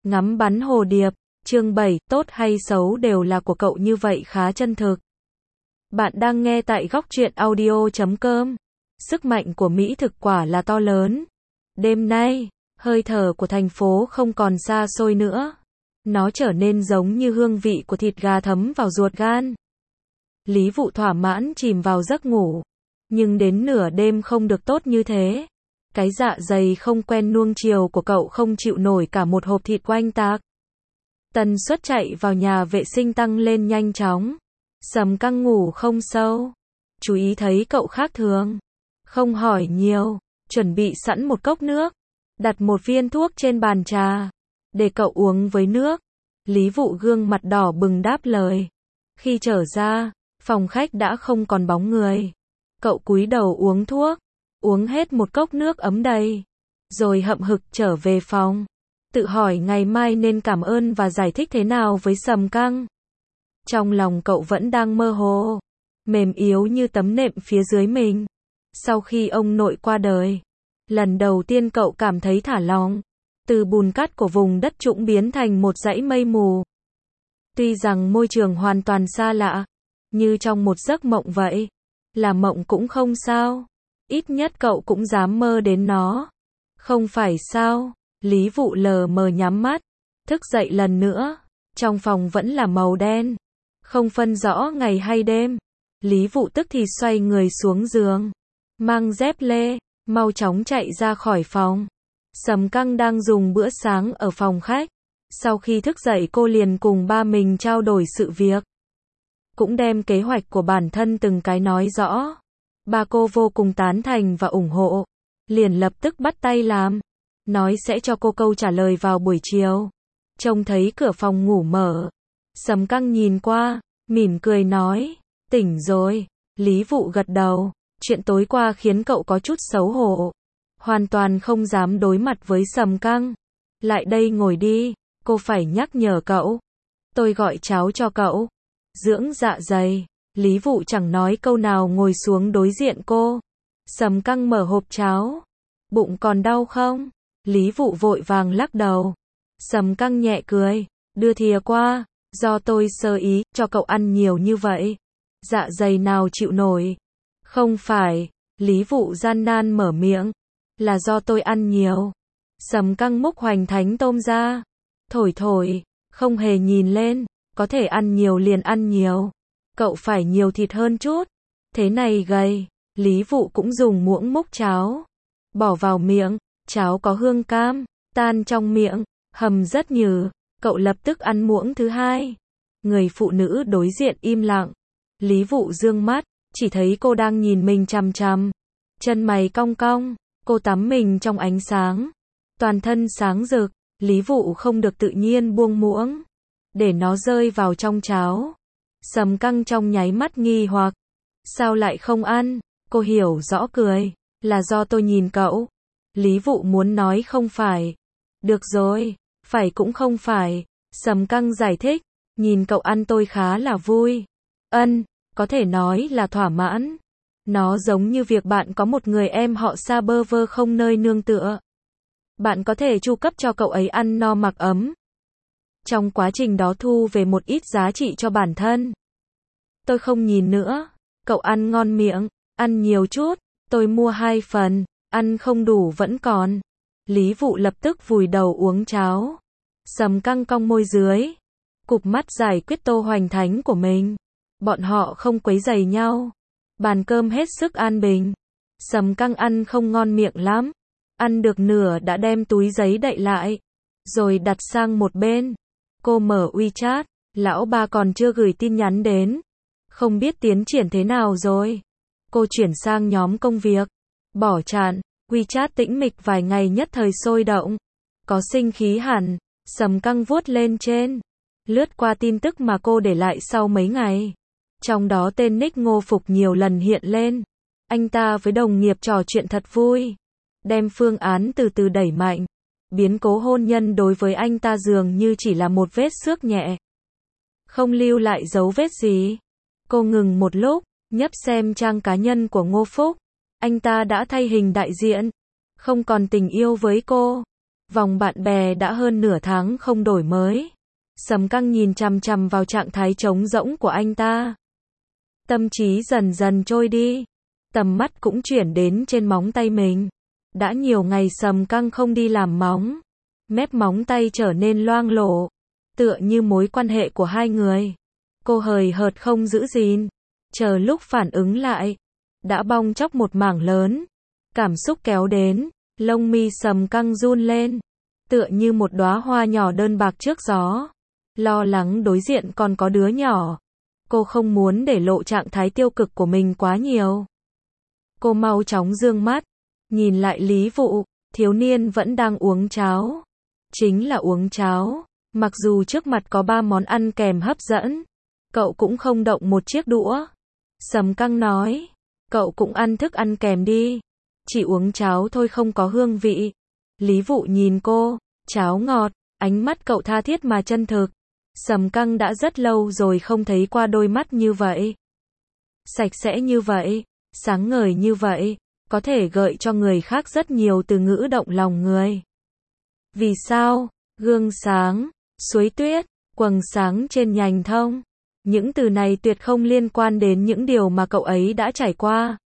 Ngắm bắn hồ điệp, chương 7, tốt hay xấu đều là của cậu như vậy khá chân thực. Bạn đang nghe tại góc truyện audio.com. Sức mạnh của Mỹ thực quả là to lớn. Đêm nay, hơi thở của thành phố không còn xa xôi nữa. Nó trở nên giống như hương vị của thịt gà thấm vào ruột gan. Lý Vụ thỏa mãn chìm vào giấc ngủ. Nhưng đến nửa đêm không được tốt như thế. Cái dạ dày không quen nuông chiều của cậu không chịu nổi cả một hộp thịt oanh tạc. Tần suất chạy vào nhà vệ sinh tăng lên nhanh chóng. Sầm Căng ngủ không sâu. Chú ý thấy cậu khác thường. Không hỏi nhiều. Chuẩn bị sẵn một cốc nước. Đặt một viên thuốc trên bàn trà. Để cậu uống với nước. Lý Vụ gương mặt đỏ bừng đáp lời. Khi trở ra, phòng khách đã không còn bóng người. Cậu cúi đầu uống thuốc. Uống hết một cốc nước ấm đầy. Rồi hậm hực trở về phòng. Tự hỏi ngày mai nên cảm ơn và giải thích thế nào với Sầm Căng. Trong lòng cậu vẫn đang mơ hồ. Mềm yếu như tấm nệm phía dưới mình. Sau khi ông nội qua đời. Lần đầu tiên cậu cảm thấy thả lỏng. Từ bùn cát của vùng đất trũng biến thành một dãy mây mù. Tuy rằng môi trường hoàn toàn xa lạ. Như trong một giấc mộng vậy. Là mộng cũng không sao. Ít nhất cậu cũng dám mơ đến nó. Không phải sao? Lý Vụ lờ mờ nhắm mắt. Thức dậy lần nữa. Trong phòng vẫn là màu đen. Không phân rõ ngày hay đêm. Lý Vụ tức thì xoay người xuống giường. Mang dép lê. Mau chóng chạy ra khỏi phòng. Sầm Căng đang dùng bữa sáng ở phòng khách. Sau khi thức dậy cô liền cùng ba mình trao đổi sự việc. Cũng đem kế hoạch của bản thân từng cái nói rõ. Ba cô vô cùng tán thành và ủng hộ. Liền lập tức bắt tay làm. Nói sẽ cho cô câu trả lời vào buổi chiều. Trông thấy cửa phòng ngủ mở. Sầm Căng nhìn qua, mỉm cười nói. Tỉnh rồi. Lý Vụ gật đầu. Chuyện tối qua khiến cậu có chút xấu hổ. Hoàn toàn không dám đối mặt với Sầm Căng. Lại đây ngồi đi. Cô phải nhắc nhở cậu. Tôi gọi cháo cho cậu. Dưỡng dạ dày. Lý Vụ chẳng nói câu nào ngồi xuống đối diện cô. Sầm Căng mở hộp cháo. Bụng còn đau không? Lý Vụ vội vàng lắc đầu. Sầm Căng nhẹ cười. Đưa thìa qua. Do tôi sơ ý, cho cậu ăn nhiều như vậy. Dạ dày nào chịu nổi. Không phải. Lý Vụ gian nan mở miệng. Là do tôi ăn nhiều. Sầm Căng múc hoành thánh tôm ra. Thổi thổi. Không hề nhìn lên. Có thể ăn nhiều liền ăn nhiều. Cậu phải nhiều thịt hơn chút. Thế này gầy. Lý Vụ cũng dùng muỗng múc cháo. Bỏ vào miệng. Cháo có hương cam. Tan trong miệng. Hầm rất nhừ. Cậu lập tức ăn muỗng thứ hai. Người phụ nữ đối diện im lặng. Lý Vụ dương mắt. Chỉ thấy cô đang nhìn mình chằm chằm. Chân mày cong cong. Cô tắm mình trong ánh sáng. Toàn thân sáng rực. Lý Vụ không được tự nhiên buông muỗng. Để nó rơi vào trong cháo. Sầm Căng trong nháy mắt nghi hoặc. Sao lại không ăn? Cô hiểu rõ cười. Là do tôi nhìn cậu. Lý Vụ muốn nói không phải. Được rồi. Phải cũng không phải. Sầm Căng giải thích. Nhìn cậu ăn tôi khá là vui. Có thể nói là thỏa mãn. Nó giống như việc bạn có một người em họ xa bơ vơ không nơi nương tựa. Bạn có thể chu cấp cho cậu ấy ăn no mặc ấm. Trong quá trình đó thu về một ít giá trị cho bản thân. Tôi không nhìn nữa. Cậu ăn ngon miệng. Ăn nhiều chút. Tôi mua 2 phần. Ăn không đủ vẫn còn. Lý Vụ lập tức vùi đầu uống cháo. Sầm Căng cong môi dưới. Cụp mắt giải quyết tô hoành thánh của mình. Bọn họ không quấy rầy nhau. Bàn cơm hết sức an bình. Sầm Căng ăn không ngon miệng lắm. Ăn được nửa đã đem túi giấy đậy lại. Rồi đặt sang một bên. Cô mở WeChat. Lão ba còn chưa gửi tin nhắn đến. Không biết tiến triển thế nào rồi. Cô chuyển sang nhóm công việc. Bỏ chặn. WeChat tĩnh mịch vài ngày nhất thời sôi động. Có sinh khí hẳn. Sầm Căng vuốt lên trên. Lướt qua tin tức mà cô để lại sau mấy ngày. Trong đó tên nick Ngô Phục nhiều lần hiện lên. Anh ta với đồng nghiệp trò chuyện thật vui. Đem phương án từ từ đẩy mạnh. Biến cố hôn nhân đối với anh ta dường như chỉ là một vết xước nhẹ. Không lưu lại dấu vết gì. Cô ngừng một lúc, nhấp xem trang cá nhân của Ngô Phúc. Anh ta đã thay hình đại diện. Không còn tình yêu với cô. Vòng bạn bè đã hơn nửa tháng không đổi mới. Sầm Căng nhìn chằm chằm vào trạng thái trống rỗng của anh ta. Tâm trí dần dần trôi đi. Tầm mắt cũng chuyển đến trên móng tay mình. Đã nhiều ngày Sầm Căng không đi làm móng. Mép móng tay trở nên loang lổ. Tựa như mối quan hệ của hai người. Cô hời hợt không giữ gìn. Chờ lúc phản ứng lại. Đã bong tróc một mảng lớn. Cảm xúc kéo đến. Lông mi Sầm Căng run lên. Tựa như một đóa hoa nhỏ đơn bạc trước gió. Lo lắng đối diện còn có đứa nhỏ. Cô không muốn để lộ trạng thái tiêu cực của mình quá nhiều. Cô mau chóng dương mắt. Nhìn lại Lý Vụ. Thiếu niên vẫn đang uống cháo. Chính là uống cháo. Mặc dù trước mặt có 3 món ăn kèm hấp dẫn. Cậu cũng không động một chiếc đũa. Sầm Căng nói. Cậu cũng ăn thức ăn kèm đi. Chỉ uống cháo thôi không có hương vị. Lý Vụ nhìn cô. Cháo ngọt. Ánh mắt cậu tha thiết mà chân thực. Sầm Căng đã rất lâu rồi không thấy qua đôi mắt như vậy. Sạch sẽ như vậy. Sáng ngời như vậy. Có thể gợi cho người khác rất nhiều từ ngữ động lòng người. Vì sao? Gương sáng. Suối tuyết. Quầng sáng trên nhành thông. Những từ này tuyệt không liên quan đến những điều mà cậu ấy đã trải qua.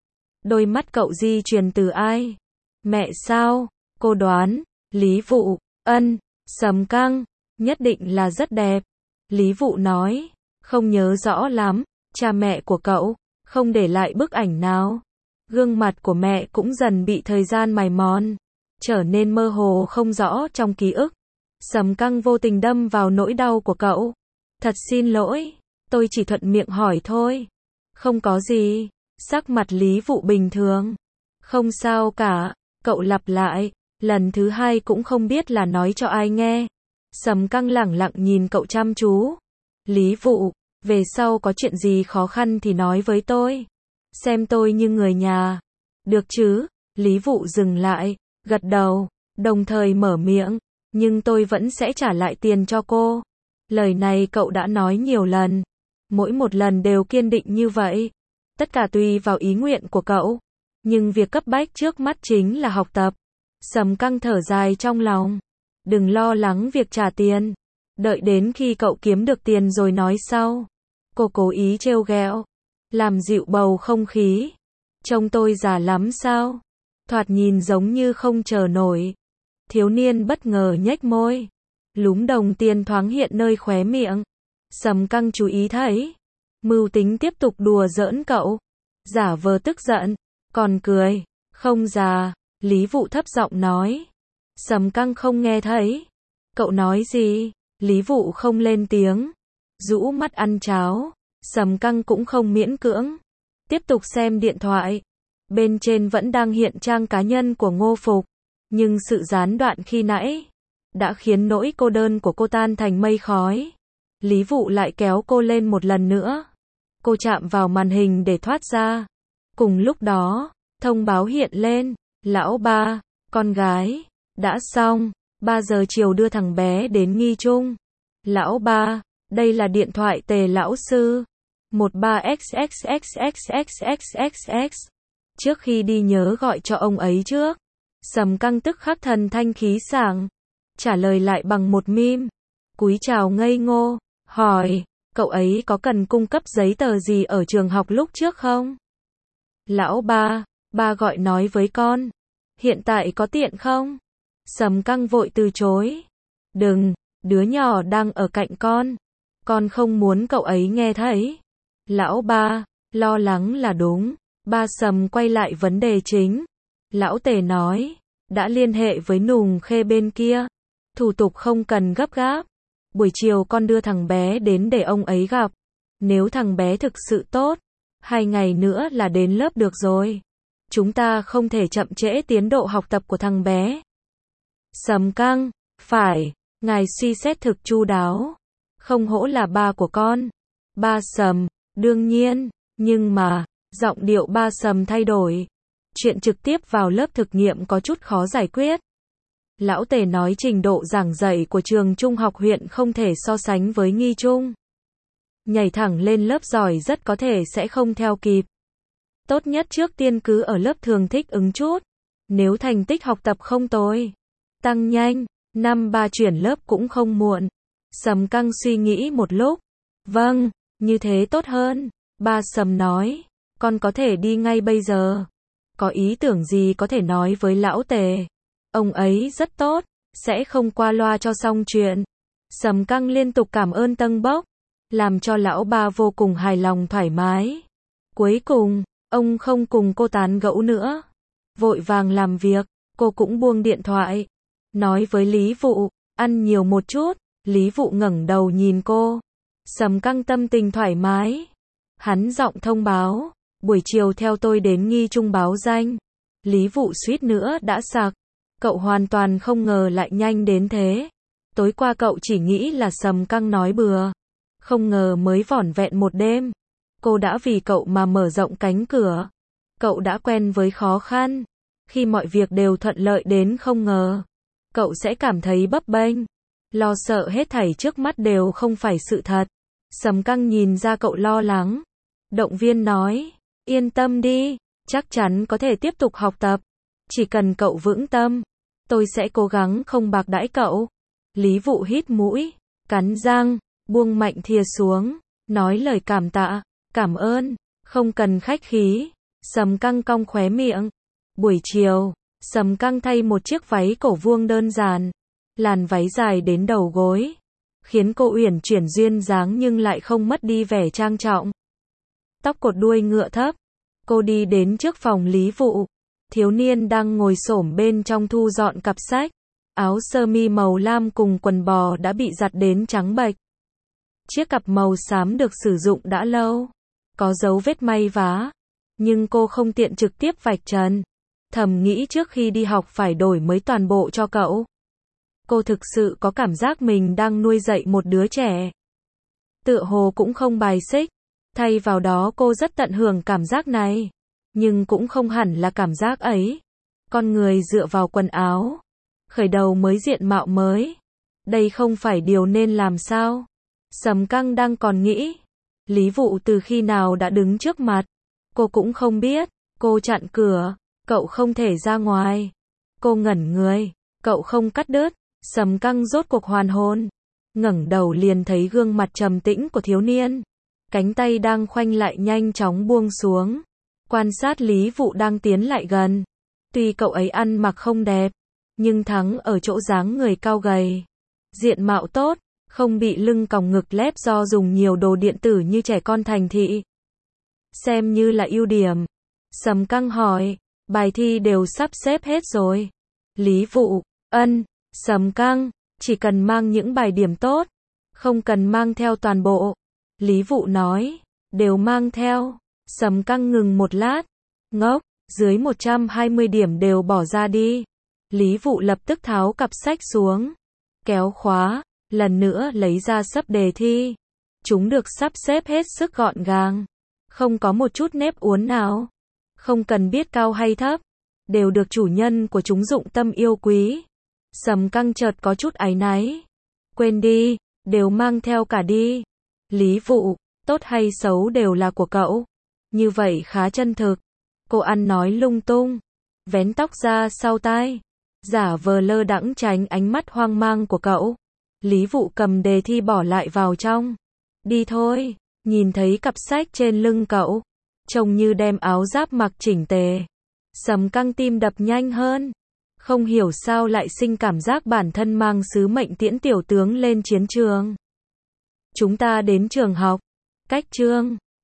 Đôi mắt cậu di truyền từ ai? Mẹ sao? Cô đoán. Lý Vụ. Ân. Sầm Căng. Nhất định là rất đẹp. Lý Vụ nói. Không nhớ rõ lắm. Cha mẹ của cậu. Không để lại bức ảnh nào. Gương mặt của mẹ cũng dần bị thời gian mài mòn. Trở nên mơ hồ không rõ trong ký ức. Sầm Căng vô tình đâm vào nỗi đau của cậu. Thật xin lỗi. Tôi chỉ thuận miệng hỏi thôi. Không có gì. Sắc mặt Lý Vụ bình thường. Không sao cả. Cậu lặp lại. Lần thứ 2 cũng không biết là nói cho ai nghe. Sầm Căng lẳng lặng nhìn cậu chăm chú. Lý Vụ. Về sau có chuyện gì khó khăn thì nói với tôi. Xem tôi như người nhà. Được chứ? Lý Vụ dừng lại. Gật đầu. Đồng thời mở miệng. Nhưng tôi vẫn sẽ trả lại tiền cho cô. Lời này cậu đã nói nhiều lần. Mỗi một lần đều kiên định như vậy. Tất cả tùy vào ý nguyện của cậu. Nhưng việc cấp bách trước mắt chính là học tập. Sầm Căng thở dài trong lòng. Đừng lo lắng việc trả tiền. Đợi đến khi cậu kiếm được tiền rồi nói sau. Cô cố ý trêu ghẹo. Làm dịu bầu không khí. Trông tôi già lắm sao? Thoạt nhìn giống như không chờ nổi. Thiếu niên bất ngờ nhếch môi. Lúm đồng tiền thoáng hiện nơi khóe miệng. Sầm Căng chú ý thấy. Mưu tính tiếp tục đùa giỡn cậu. Giả vờ tức giận. Còn cười. Không già. Lý Vụ thấp giọng nói. Sầm Căng không nghe thấy. Cậu nói gì? Lý Vụ không lên tiếng. Rũ mắt ăn cháo. Sầm Căng cũng không miễn cưỡng. Tiếp tục xem điện thoại. Bên trên vẫn đang hiện trang cá nhân của Ngô Phục. Nhưng sự gián đoạn khi nãy đã khiến nỗi cô đơn của cô tan thành mây khói. Lý Vụ lại kéo cô lên một lần nữa. Cô chạm vào màn hình để thoát ra. Cùng lúc đó, thông báo hiện lên. Lão ba, con gái, đã xong. 3 giờ chiều đưa thằng bé đến Nghi Trung. Lão ba, đây là điện thoại Tề lão sư. 13xxxxxxxxx. Trước khi đi nhớ gọi cho ông ấy trước. Sầm Căng tức khắc thần thanh khí sảng. Trả lời lại bằng một meme. Cúi chào ngây ngô. Hỏi, cậu ấy có cần cung cấp giấy tờ gì ở trường học lúc trước không? Lão ba, ba gọi nói với con. Hiện tại có tiện không? Sầm Căng vội từ chối. Đừng, đứa nhỏ đang ở cạnh con. Con không muốn cậu ấy nghe thấy. Lão ba, lo lắng là đúng. Ba Sầm quay lại vấn đề chính. Lão Tề nói, đã liên hệ với Nùng Khê bên kia. Thủ tục không cần gấp gáp. Buổi chiều con đưa thằng bé đến để ông ấy gặp. Nếu thằng bé thực sự tốt, 2 ngày nữa là đến lớp được rồi. Chúng ta không thể chậm trễ tiến độ học tập của thằng bé. Sầm Căng, phải, ngài suy xét thực chu đáo. Không hổ là ba của con. Ba Sầm, đương nhiên, nhưng mà, giọng điệu ba Sầm thay đổi. Chuyện trực tiếp vào lớp thực nghiệm có chút khó giải quyết. Lão Tề nói trình độ giảng dạy của trường trung học huyện không thể so sánh với Nghi Trung. Nhảy thẳng lên lớp giỏi rất có thể sẽ không theo kịp. Tốt nhất trước tiên cứ ở lớp thường thích ứng chút. Nếu thành tích học tập không tồi, tăng nhanh, năm ba chuyển lớp cũng không muộn. Sầm Căng suy nghĩ một lúc. Vâng, như thế tốt hơn. Ba Sầm nói, con có thể đi ngay bây giờ. Có ý tưởng gì có thể nói với lão Tề. Ông ấy rất tốt, sẽ không qua loa cho xong chuyện. Sầm Căng liên tục cảm ơn Tân Bốc, làm cho lão ba vô cùng hài lòng thoải mái. Cuối cùng, ông không cùng cô tán gẫu nữa. Vội vàng làm việc, cô cũng buông điện thoại. Nói với Lý Vụ, ăn nhiều một chút. Lý Vụ ngẩng đầu nhìn cô. Sầm Căng tâm tình thoải mái. Hắn giọng thông báo, buổi chiều theo tôi đến Nghi Trung báo danh. Lý Vụ suýt nữa đã sặc. Cậu hoàn toàn không ngờ lại nhanh đến thế. Tối qua cậu chỉ nghĩ là Sầm Căng nói bừa. Không ngờ mới vỏn vẹn một đêm. Cô đã vì cậu mà mở rộng cánh cửa. Cậu đã quen với khó khăn. Khi mọi việc đều thuận lợi đến không ngờ, cậu sẽ cảm thấy bấp bênh. Lo sợ hết thảy trước mắt đều không phải sự thật. Sầm Căng nhìn ra cậu lo lắng. Động viên nói, yên tâm đi, chắc chắn có thể tiếp tục học tập. Chỉ cần cậu vững tâm, tôi sẽ cố gắng không bạc đãi cậu. Lý Vụ hít mũi, cắn răng, buông mạnh thìa xuống, nói lời cảm tạ, cảm ơn, không cần khách khí. Sầm Căng cong khóe miệng. Buổi chiều, Sầm Căng thay một chiếc váy cổ vuông đơn giản, làn váy dài đến đầu gối, khiến cô uyển chuyển duyên dáng nhưng lại không mất đi vẻ trang trọng. Tóc cột đuôi ngựa thấp, cô đi đến trước phòng Lý Vụ. Thiếu niên đang ngồi xổm bên trong thu dọn cặp sách. Áo sơ mi màu lam cùng quần bò đã bị giặt đến trắng bệch. Chiếc cặp màu xám được sử dụng đã lâu, có dấu vết may vá, nhưng cô không tiện trực tiếp vạch trần. Thầm nghĩ trước khi đi học phải đổi mới toàn bộ cho cậu. Cô thực sự có cảm giác mình đang nuôi dạy một đứa trẻ. Tựa hồ cũng không bài xích. Thay vào đó cô rất tận hưởng cảm giác này. Nhưng cũng không hẳn là cảm giác ấy. Con người dựa vào quần áo, khởi đầu mới diện mạo mới. Đây không phải điều nên làm sao? Sầm Căng đang còn nghĩ. Lý Vụ từ khi nào đã đứng trước mặt. Cô cũng không biết. Cô chặn cửa. Cậu không thể ra ngoài. Cô ngẩn người. Cậu không cắt đứt. Sầm Căng rốt cuộc hoàn hồn. Ngẩng đầu liền thấy gương mặt trầm tĩnh của thiếu niên. Cánh tay đang khoanh lại nhanh chóng buông xuống. Quan sát Lý Vụ đang tiến lại gần. Tuy cậu ấy ăn mặc không đẹp, nhưng thắng ở chỗ dáng người cao gầy. Diện mạo tốt, không bị lưng còng ngực lép do dùng nhiều đồ điện tử như trẻ con thành thị. Xem như là ưu điểm. Sầm Căng hỏi, bài thi đều sắp xếp hết rồi. Lý Vụ, ân. Sầm Căng, chỉ cần mang những bài điểm tốt, không cần mang theo toàn bộ. Lý Vụ nói, đều mang theo. Sầm Căng ngừng một lát, ngốc, dưới 120 điểm đều bỏ ra đi. Lý Vụ lập tức tháo cặp sách xuống, kéo khóa, lần nữa lấy ra sấp đề thi. Chúng được sắp xếp hết sức gọn gàng, không có một chút nếp uốn nào. Không cần biết cao hay thấp, đều được chủ nhân của chúng dụng tâm yêu quý. Sầm Căng chợt có chút áy náy. Quên đi, đều mang theo cả đi. Lý Vụ, tốt hay xấu đều là của cậu. Như vậy khá chân thực. Cô ăn nói lung tung, vén tóc ra sau tai, giả vờ lơ đãng tránh ánh mắt hoang mang của cậu. Lý Vụ cầm đề thi bỏ lại vào trong. Đi thôi, nhìn thấy cặp sách trên lưng cậu, trông như đem áo giáp mặc chỉnh tề. Sầm Căng tim đập nhanh hơn. Không hiểu sao lại sinh cảm giác bản thân mang sứ mệnh tiễn tiểu tướng lên chiến trường. Chúng ta đến trường học. Cách chương